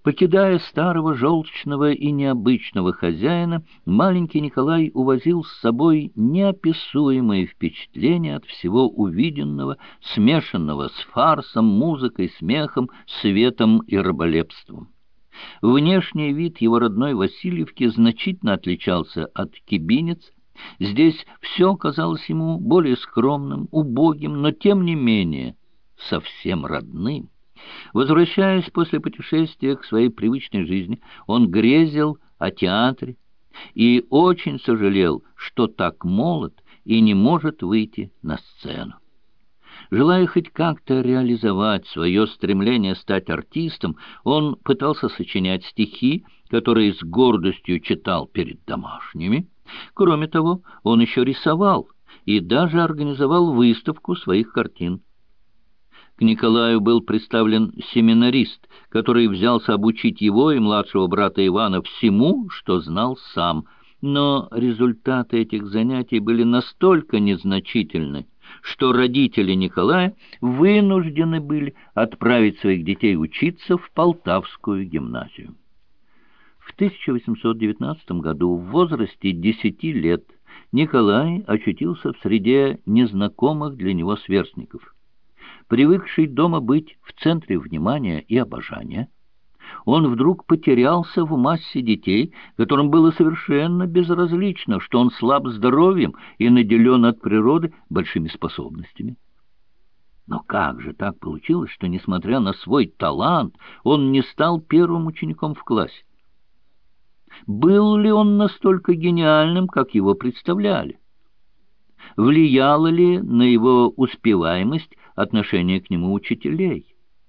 Покидая старого, желчного и необычного хозяина, маленький Николай увозил с собой неописуемые впечатления от всего увиденного, смешанного с фарсом, музыкой, смехом, светом и раболепством. Внешний вид его родной Васильевки значительно отличался от Кибинец. Здесь все казалось ему более скромным, убогим, но тем не менее совсем родным. Возвращаясь после путешествия к своей привычной жизни, он грезил о театре и очень сожалел, что так молод и не может выйти на сцену. Желая хоть как-то реализовать свое стремление стать артистом, он пытался сочинять стихи, которые с гордостью читал перед домашними. Кроме того, он еще рисовал и даже организовал выставку своих картин. К Николаю был представлен семинарист, который взялся обучить его и младшего брата Ивана всему, что знал сам. Но результаты этих занятий были настолько незначительны, что родители Николая вынуждены были отправить своих детей учиться в Полтавскую гимназию. В тысяча восемьсот девятнадцатом году в возрасте десяти лет Николай очутился в среде незнакомых для него сверстников. Привыкший дома быть в центре внимания и обожания, он вдруг потерялся в массе детей, которым было совершенно безразлично, что он слаб здоровьем и наделен от природы большими способностями. Но как же так получилось, что, несмотря на свой талант, он не стал первым учеником в классе? Был ли он настолько гениальным, как его представляли? Влияло ли на его успеваемость отношение к нему учителей?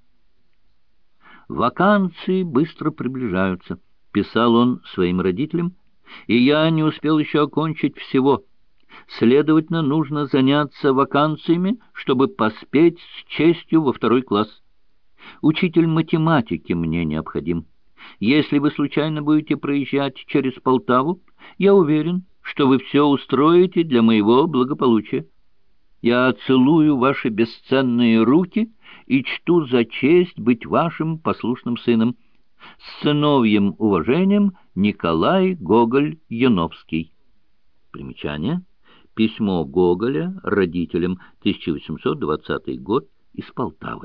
«Ваканции быстро приближаются», — писал он своим родителям, «и я не успел еще окончить всего. Следовательно, нужно заняться вакансиями, чтобы поспеть с честью во второй класс. Учитель математики мне необходим. Если вы случайно будете проезжать через Полтаву, я уверен, что вы все устроите для моего благополучия. Я целую ваши бесценные руки и чту за честь быть вашим послушным сыном. С сыновьим уважением, Николай Гоголь-Яновский». Примечание. Письмо Гоголя родителям, тысяча восемьсот двадцатый год, из Полтавы.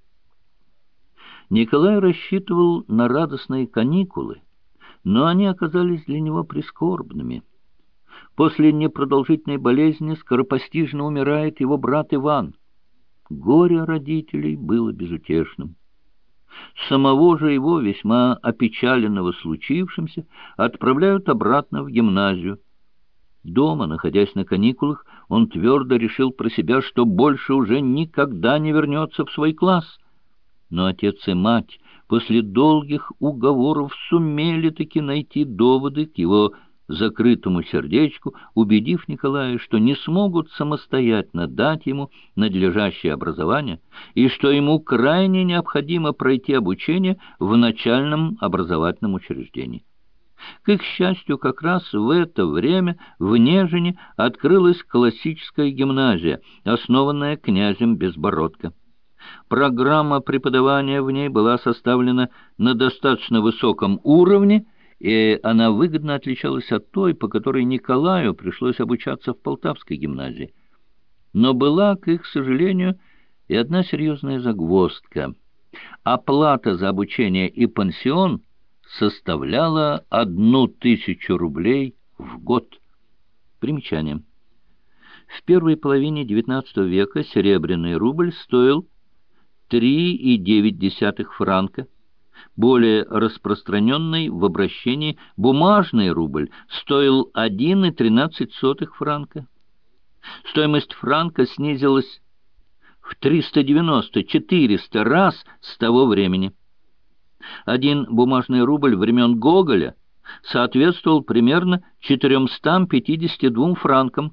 Николай рассчитывал на радостные каникулы, но они оказались для него прискорбными. После непродолжительной болезни скоропостижно умирает его брат Иван. Горе родителей было безутешным. Самого же его, весьма опечаленного случившимся, отправляют обратно в гимназию. Дома, находясь на каникулах, он твердо решил про себя, что больше уже никогда не вернется в свой класс. Но отец и мать после долгих уговоров сумели таки найти доводы к его закрытому сердечку, убедив Николая, что не смогут самостоятельно дать ему надлежащее образование и что ему крайне необходимо пройти обучение в начальном образовательном учреждении. К их счастью, как раз в это время в Нежине открылась классическая гимназия, основанная князем Безбородко. Программа преподавания в ней была составлена на достаточно высоком уровне, и она выгодно отличалась от той, по которой Николаю пришлось обучаться в Полтавской гимназии. Но была, к их сожалению, и одна серьезная загвоздка. Оплата за обучение и пансион составляла одну тысячу рублей в год. Примечание. В первой половине девятнадцатого века серебряный рубль стоил три целых девять десятых франка. Более распространенный в обращении бумажный рубль стоил один целых тринадцать сотых франка. Стоимость франка снизилась в триста девяносто — четыреста раз с того времени. Один бумажный рубль времен Гоголя соответствовал примерно четырёмстам пятидесяти двум франкам.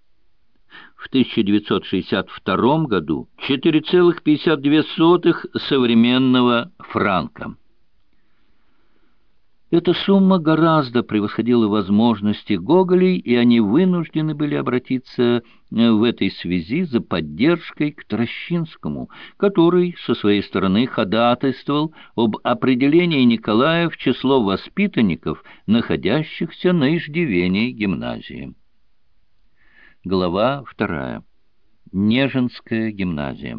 В тысяча девятьсот шестьдесят втором году четыре целых пятьдесят две сотых современного франка. Эта сумма гораздо превосходила возможности Гоголей, и они вынуждены были обратиться в этой связи за поддержкой к Трощинскому, который со своей стороны ходатайствовал об определении Николая в число воспитанников, находящихся на иждивении гимназии. Глава вторая. Нежинская гимназия.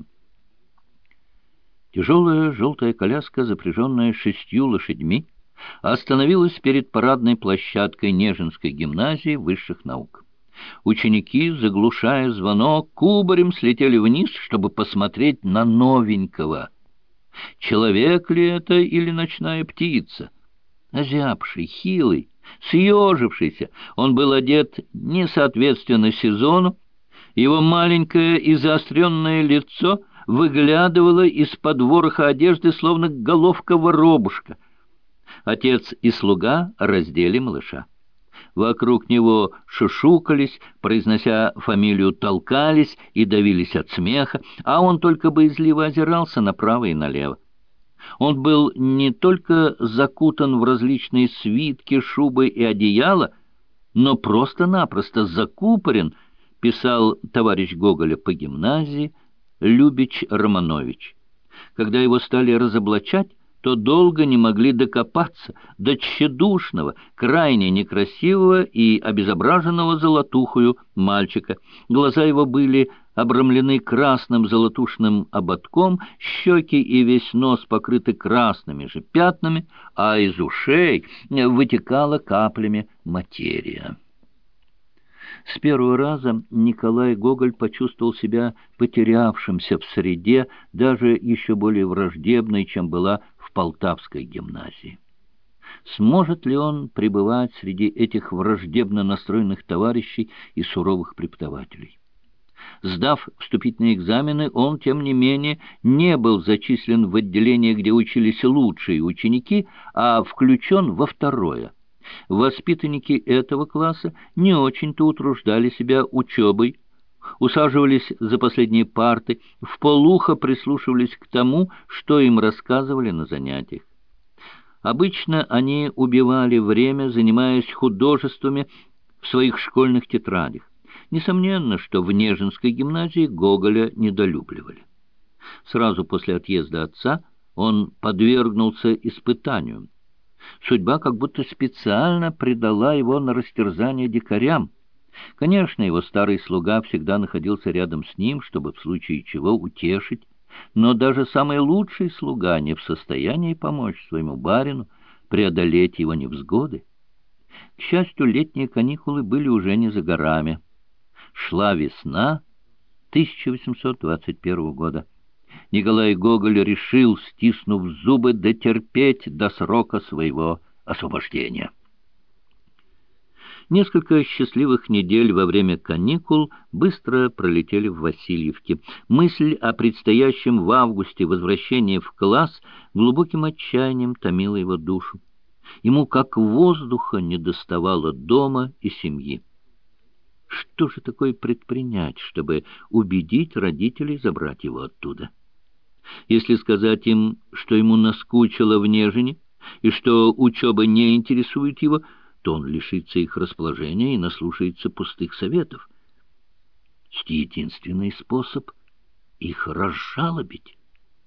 Тяжелая желтая коляска, запряженная шестью лошадьми, остановилась перед парадной площадкой Нежинской гимназии высших наук. Ученики, заглушая звонок, кубарем слетели вниз, чтобы посмотреть на новенького. Человек ли это или ночная птица? Озябший, хилый, съежившийся, он был одет несоответственно сезону, его маленькое и заостренное лицо выглядывало из-под вороха одежды, словно головка воробушка. Отец и слуга раздели малыша. Вокруг него шушукались, произнося фамилию, толкались и давились от смеха, а он только боязливо озирался направо и налево. Он был не только закутан в различные свитки, шубы и одеяла, но просто-напросто закупорен, писал товарищ Гоголя по гимназии Любич Романович. Когда его стали разоблачать, то долго не могли докопаться до тщедушного, крайне некрасивого и обезображенного золотухою мальчика. Глаза его были обрамлены красным золотушным ободком, щеки и весь нос покрыты красными же пятнами, а из ушей вытекала каплями материя. С первого раза Николай Гоголь почувствовал себя потерявшимся в среде, даже еще более враждебной, чем была в Полтавской гимназии. Сможет ли он пребывать среди этих враждебно настроенных товарищей и суровых преподавателей? Сдав вступительные экзамены, он, тем не менее, не был зачислен в отделение, где учились лучшие ученики, а включен во второе. Воспитанники этого класса не очень-то утруждали себя учебой, усаживались за последние парты, вполуха прислушивались к тому, что им рассказывали на занятиях. Обычно они убивали время, занимаясь художествами в своих школьных тетрадях. Несомненно, что в Нежинской гимназии Гоголя недолюбливали. Сразу после отъезда отца он подвергнулся испытанию. Судьба как будто специально предала его на растерзание дикарям. Конечно, его старый слуга всегда находился рядом с ним, чтобы в случае чего утешить, но даже самый лучший слуга не в состоянии помочь своему барину преодолеть его невзгоды. К счастью, летние каникулы были уже не за горами. Шла весна тысяча восемьсот двадцать первого года. Николай Гоголь решил, стиснув зубы, дотерпеть до срока своего освобождения. Несколько счастливых недель во время каникул быстро пролетели в Васильевке. Мысль о предстоящем в августе возвращении в класс глубоким отчаянием томила его душу. Ему как воздуха недоставало дома и семьи. Что же такое предпринять, чтобы убедить родителей забрать его оттуда? Если сказать им, что ему наскучило в Нежине и что учеба не интересует его, то он лишится их расположения и наслушается пустых советов. Единственный способ — их разжалобить.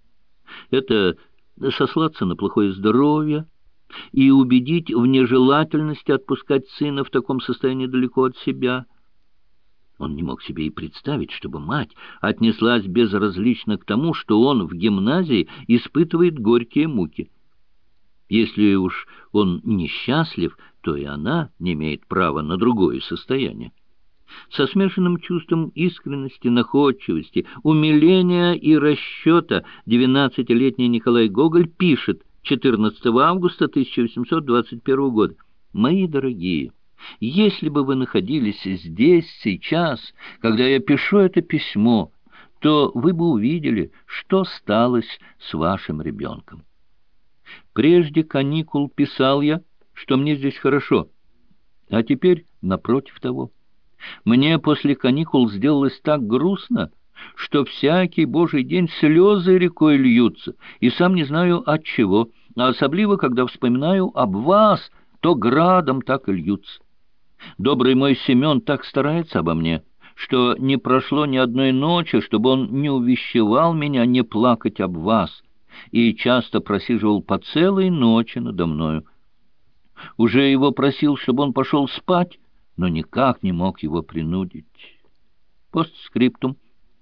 Это сослаться на плохое здоровье и убедить в нежелательности отпускать сына в таком состоянии далеко от себя. Он не мог себе и представить, чтобы мать отнеслась безразлично к тому, что он в гимназии испытывает горькие муки. Если уж он несчастлив, то и она не имеет права на другое состояние. Со смешанным чувством искренности, находчивости, умиления и расчета двенадцатилетний Николай Гоголь пишет четырнадцатого августа тысяча восемьсот двадцать первого года: «Мои дорогие, если бы вы находились здесь сейчас, когда я пишу это письмо, то вы бы увидели, что сталось с вашим ребенком. Прежде каникул писал я, что мне здесь хорошо, а теперь напротив того. Мне после каникул сделалось так грустно, что всякий божий день слезы рекой льются, и сам не знаю от чего. а особливо, когда вспоминаю об вас, то градом так и льются. Добрый мой Семен так старается обо мне, что не прошло ни одной ночи, чтобы он не увещевал меня не плакать об вас, и часто просиживал по целой ночи надо мною. Уже его просил, чтобы он пошел спать, но никак не мог его принудить. Постскриптум.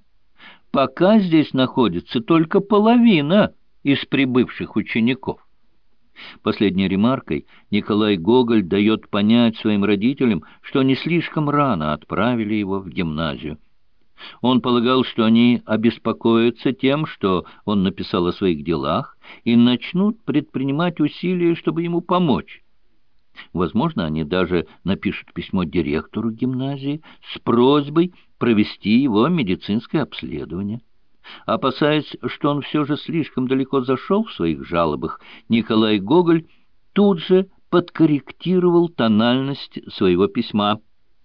Пока здесь находится только половина из прибывших учеников. Последней ремаркой Николай Гоголь дает понять своим родителям, что они слишком рано отправили его в гимназию. Он полагал, что они обеспокоятся тем, что он написал о своих делах, и начнут предпринимать усилия, чтобы ему помочь. Возможно, они даже напишут письмо директору гимназии с просьбой провести его медицинское обследование. Опасаясь, что он все же слишком далеко зашел в своих жалобах, Николай Гоголь тут же подкорректировал тональность своего письма.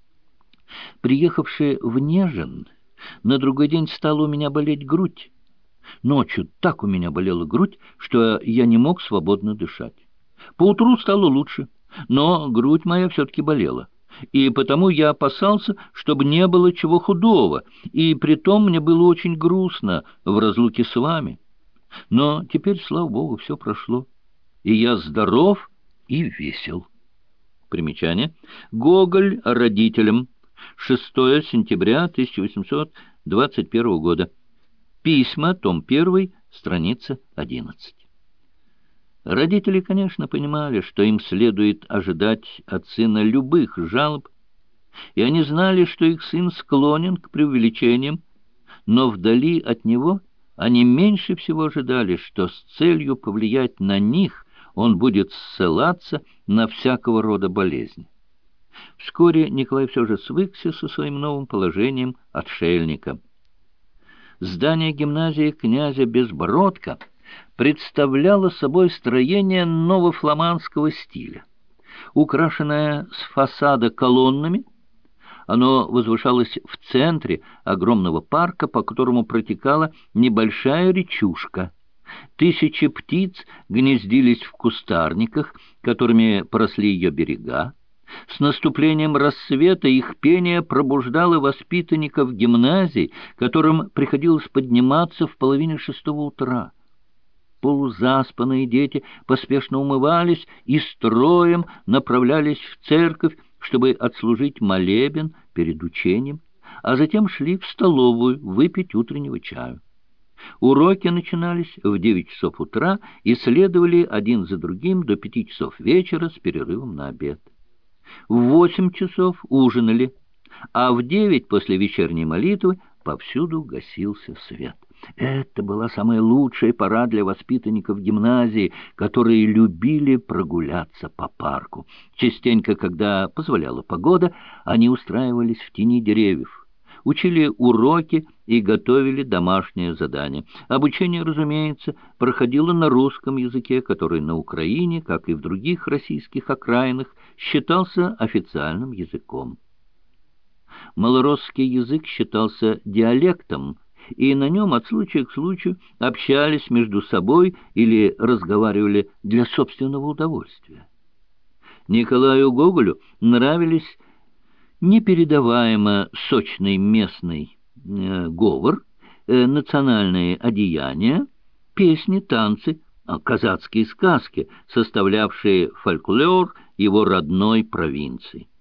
Приехавший в Нежин, на другой день стала у меня болеть грудь. Ночью так у меня болела грудь, что я не мог свободно дышать. Поутру стало лучше, но грудь моя все-таки болела. И потому я опасался, чтобы не было чего худого, и притом мне было очень грустно в разлуке с вами. Но теперь, слава Богу, все прошло, и я здоров и весел. Примечание. Гоголь родителям. шестое сентября тысяча восемьсот двадцать первого года. Письма, том первый, страница одиннадцать. Родители, конечно, понимали, что им следует ожидать от сына любых жалоб, и они знали, что их сын склонен к преувеличениям, но вдали от него они меньше всего ожидали, что с целью повлиять на них он будет ссылаться на всякого рода болезни. Вскоре Николай все же свыкся со своим новым положением отшельника. Здание гимназии князя Безбородка представляло собой строение новофламандского стиля. Украшенное с фасада колоннами, оно возвышалось в центре огромного парка, по которому протекала небольшая речушка. Тысячи птиц гнездились в кустарниках, которыми поросли ее берега. С наступлением рассвета их пение пробуждало воспитанников гимназий, которым приходилось подниматься в половине шестого утра. Полузаспанные дети поспешно умывались и строем направлялись в церковь, чтобы отслужить молебен перед учением, а затем шли в столовую выпить утреннего чаю. Уроки начинались в девять часов утра и следовали один за другим до пяти часов вечера с перерывом на обед. В восемь часов ужинали, а в девять после вечерней молитвы повсюду гасился свет. Это была самая лучшая пора для воспитанников гимназии, которые любили прогуляться по парку. Частенько, когда позволяла погода, они устраивались в тени деревьев, учили уроки и готовили домашнее задание. Обучение, разумеется, проходило на русском языке, который на Украине, как и в других российских окраинах, считался официальным языком. Малоросский язык считался диалектом, и на нем от случая к случаю общались между собой или разговаривали для собственного удовольствия. Николаю Гоголю нравились непередаваемо сочный местный э, говор, э, национальные одеяния, песни, танцы, э, казацкие сказки, составлявшие фольклор его родной провинции.